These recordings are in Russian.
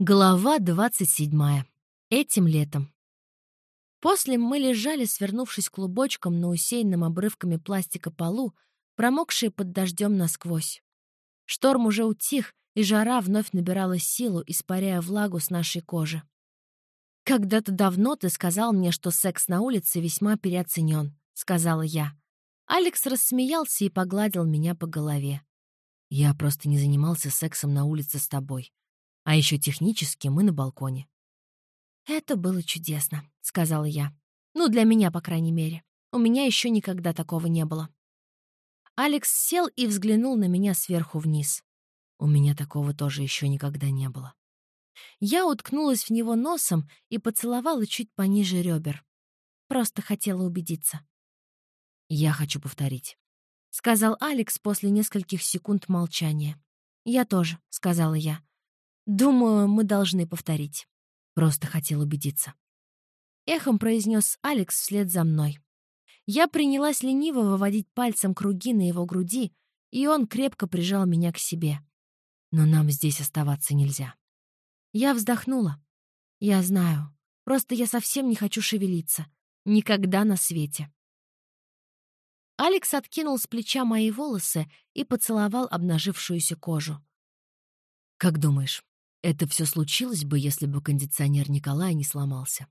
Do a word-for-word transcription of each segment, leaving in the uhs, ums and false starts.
Глава двадцать седьмая. Этим летом. После мы лежали, свернувшись клубочком на усеянном обрывками пластика полу, промокшие под дождем насквозь. Шторм уже утих, и жара вновь набирала силу, испаряя влагу с нашей кожи. «Когда-то давно ты сказал мне, что секс на улице весьма переоценен», — сказала я. Алекс рассмеялся и погладил меня по голове. «Я просто не занимался сексом на улице с тобой. А еще технически мы на балконе». «Это было чудесно», — сказала я. «Ну, для меня, по крайней мере. У меня еще никогда такого не было». Алекс сел и взглянул на меня сверху вниз. У меня такого тоже еще никогда не было. Я уткнулась в него носом и поцеловала чуть пониже ребер. Просто хотела убедиться. «Я хочу повторить», — сказал Алекс после нескольких секунд молчания. «Я тоже», — сказала я. «Думаю, мы должны повторить». Просто хотел убедиться. Эхом произнес Алекс вслед за мной. Я принялась лениво выводить пальцем круги на его груди, и он крепко прижал меня к себе. Но нам здесь оставаться нельзя. Я вздохнула. Я знаю. Просто я совсем не хочу шевелиться. Никогда на свете. Алекс откинул с плеча мои волосы и поцеловал обнажившуюся кожу. «Как думаешь, это все случилось бы, если бы кондиционер Николая не сломался?»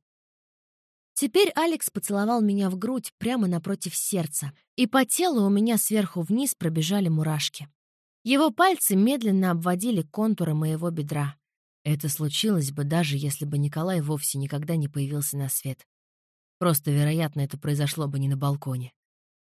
Теперь Алекс поцеловал меня в грудь прямо напротив сердца, и по телу у меня сверху вниз пробежали мурашки. Его пальцы медленно обводили контуры моего бедра. Это случилось бы, даже если бы Николай вовсе никогда не появился на свет. Просто, вероятно, это произошло бы не на балконе.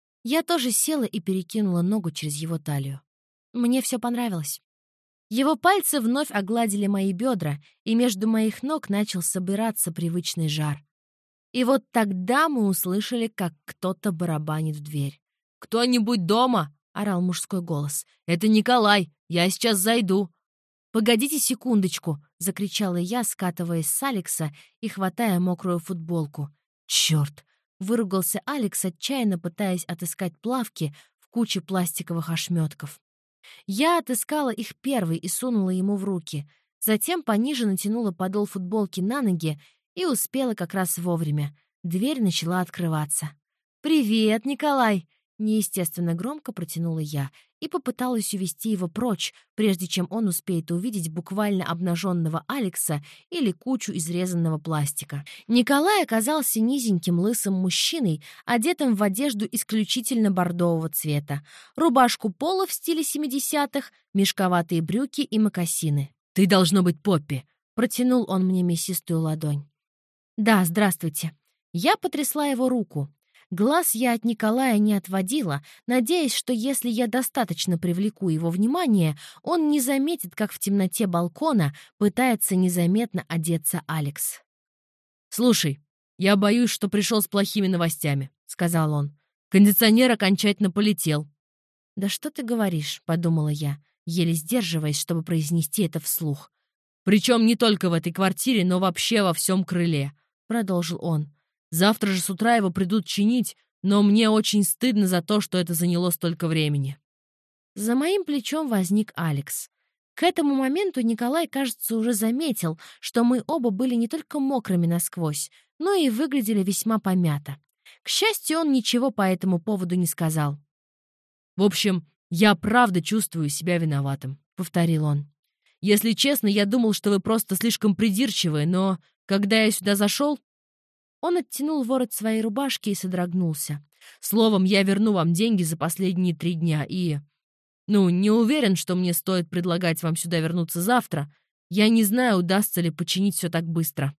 Я тоже села и перекинула ногу через его талию. Мне все понравилось. Его пальцы вновь огладили мои бедра, и между моих ног начал собираться привычный жар. И вот тогда мы услышали, как кто-то барабанит в дверь. «Кто-нибудь дома?» — орал мужской голос. «Это Николай! Я сейчас зайду!» «Погодите секундочку!» — закричала я, скатываясь с Алекса и хватая мокрую футболку. «Черт!» — выругался Алекс, отчаянно пытаясь отыскать плавки в куче пластиковых ошметков. Я отыскала их первой и сунула ему в руки. Затем пониже натянула подол футболки на ноги и успела как раз вовремя. Дверь начала открываться. «Привет, Николай!» — неестественно громко протянула я и попыталась увести его прочь, прежде чем он успеет увидеть буквально обнаженного Алекса или кучу изрезанного пластика. Николай оказался низеньким лысым мужчиной, одетым в одежду исключительно бордового цвета, рубашку поло в стиле семидесятых, мешковатые брюки и мокасины. «Ты, должно быть, Поппи!» — протянул он мне мясистую ладонь. «Да, здравствуйте». Я потрясла его руку. Глаз я от Николая не отводила, надеясь, что если я достаточно привлеку его внимание, он не заметит, как в темноте балкона пытается незаметно одеться Алекс. «Слушай, я боюсь, что пришел с плохими новостями», — сказал он. «Кондиционер окончательно полетел». «Да что ты говоришь?» — подумала я, еле сдерживаясь, чтобы произнести это вслух. «Причем не только в этой квартире, но вообще во всем крыле», — продолжил он. «Завтра же с утра его придут чинить, но мне очень стыдно за то, что это заняло столько времени». За моим плечом возник Алекс. К этому моменту Николай, кажется, уже заметил, что мы оба были не только мокрыми насквозь, но и выглядели весьма помято. К счастью, он ничего по этому поводу не сказал. «В общем, я правда чувствую себя виноватым», — повторил он. «Если честно, я думал, что вы просто слишком придирчивы, но когда я сюда зашел...» Он оттянул ворот своей рубашки и содрогнулся. «Словом, я верну вам деньги за последние три дня и... Ну, не уверен, что мне стоит предлагать вам сюда вернуться завтра. Я не знаю, удастся ли починить все так быстро».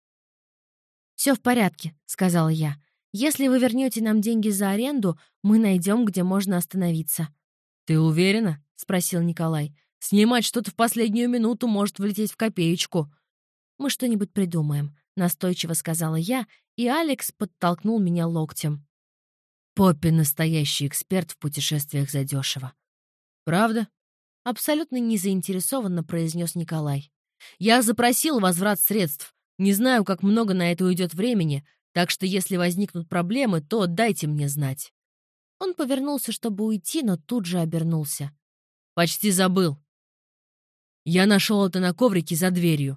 «Все в порядке», — сказала я. «Если вы вернете нам деньги за аренду, мы найдем, где можно остановиться». «Ты уверена?» — спросил Николай. «Снимать что-то в последнюю минуту может влететь в копеечку». «Мы что-нибудь придумаем», — настойчиво сказала я, и Алекс подтолкнул меня локтем. «Поппи — настоящий эксперт в путешествиях задешево». «Правда?» — абсолютно незаинтересованно произнес Николай. «Я запросил возврат средств. Не знаю, как много на это уйдет времени, так что если возникнут проблемы, то дайте мне знать». Он повернулся, чтобы уйти, но тут же обернулся. «Почти забыл. Я нашел это на коврике за дверью.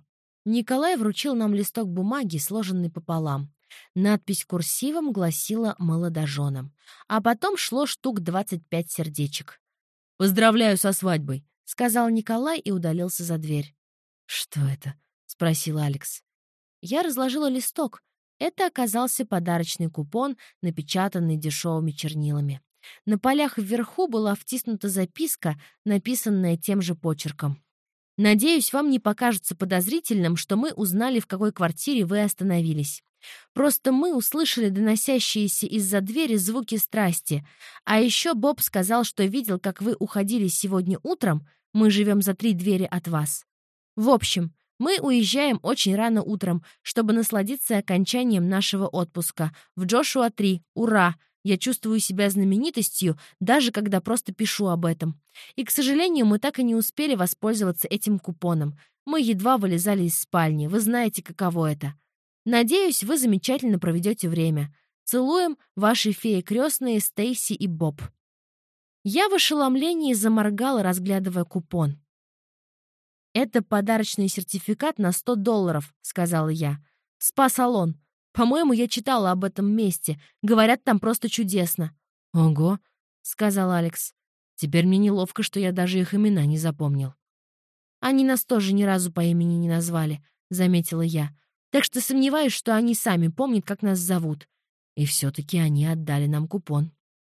Николай вручил нам листок бумаги, сложенный пополам. Надпись курсивом гласила «молодоженам», а потом шло штук двадцать пять сердечек. «Поздравляю со свадьбой», — сказал Николай и удалился за дверь. «Что это?» — спросил Алекс. Я разложила листок. Это оказался подарочный купон, напечатанный дешевыми чернилами. На полях вверху была втиснута записка, написанная тем же почерком. «Надеюсь, вам не покажется подозрительным, что мы узнали, в какой квартире вы остановились. Просто мы услышали доносящиеся из-за двери звуки страсти. А еще Боб сказал, что видел, как вы уходили сегодня утром. Мы живем за три двери от вас. В общем, мы уезжаем очень рано утром, чтобы насладиться окончанием нашего отпуска. В Джошуа три. Ура! Я чувствую себя знаменитостью, даже когда просто пишу об этом. И, к сожалению, мы так и не успели воспользоваться этим купоном. Мы едва вылезали из спальни. Вы знаете, каково это. Надеюсь, вы замечательно проведете время. Целуем, ваши феи крестные Стейси и Боб». Я в ошеломлении заморгала, разглядывая купон. «Это подарочный сертификат на сто долларов», — сказала я. «Спа-салон. По-моему, я читала об этом месте. Говорят, там просто чудесно». «Ого», — сказал Алекс. «Теперь мне неловко, что я даже их имена не запомнил». «Они нас тоже ни разу по имени не назвали», — заметила я. «Так что сомневаюсь, что они сами помнят, как нас зовут. И все-таки они отдали нам купон».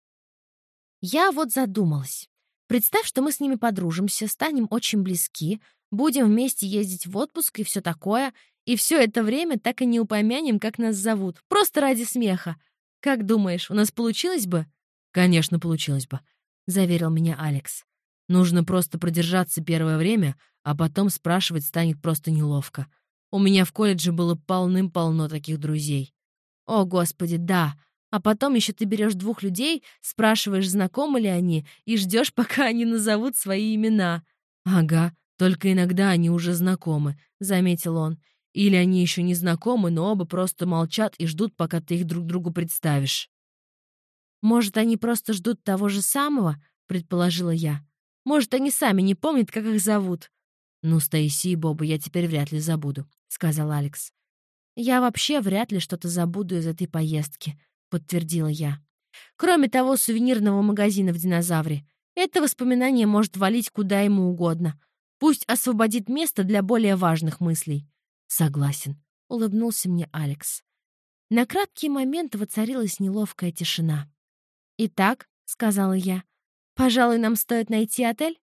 Я вот задумалась. Представь, что мы с ними подружимся, станем очень близки, будем вместе ездить в отпуск и все такое, и все это время так и не упомянем, как нас зовут. Просто ради смеха. Как думаешь, у нас получилось бы? «Конечно, получилось бы», — заверил меня Алекс. «Нужно просто продержаться первое время, а потом спрашивать станет просто неловко. У меня в колледже было полным-полно таких друзей». «О, Господи, да. А потом еще ты берешь двух людей, спрашиваешь, знакомы ли они, и ждешь, пока они назовут свои имена». «Ага, только иногда они уже знакомы», — заметил он. «Или они еще не знакомы, но оба просто молчат и ждут, пока ты их друг другу представишь». «Может, они просто ждут того же самого?» — предположила я. «Может, они сами не помнят, как их зовут?» «Ну, Стейси и Боба я теперь вряд ли забуду», — сказал Алекс. «Я вообще вряд ли что-то забуду из этой поездки», — подтвердила я. «Кроме того сувенирного магазина в «Динозавре». Это воспоминание может валить куда ему угодно. Пусть освободит место для более важных мыслей». «Согласен», — улыбнулся мне Алекс. На краткий момент воцарилась неловкая тишина. «Итак», — сказала я, — «пожалуй, нам стоит найти отель?»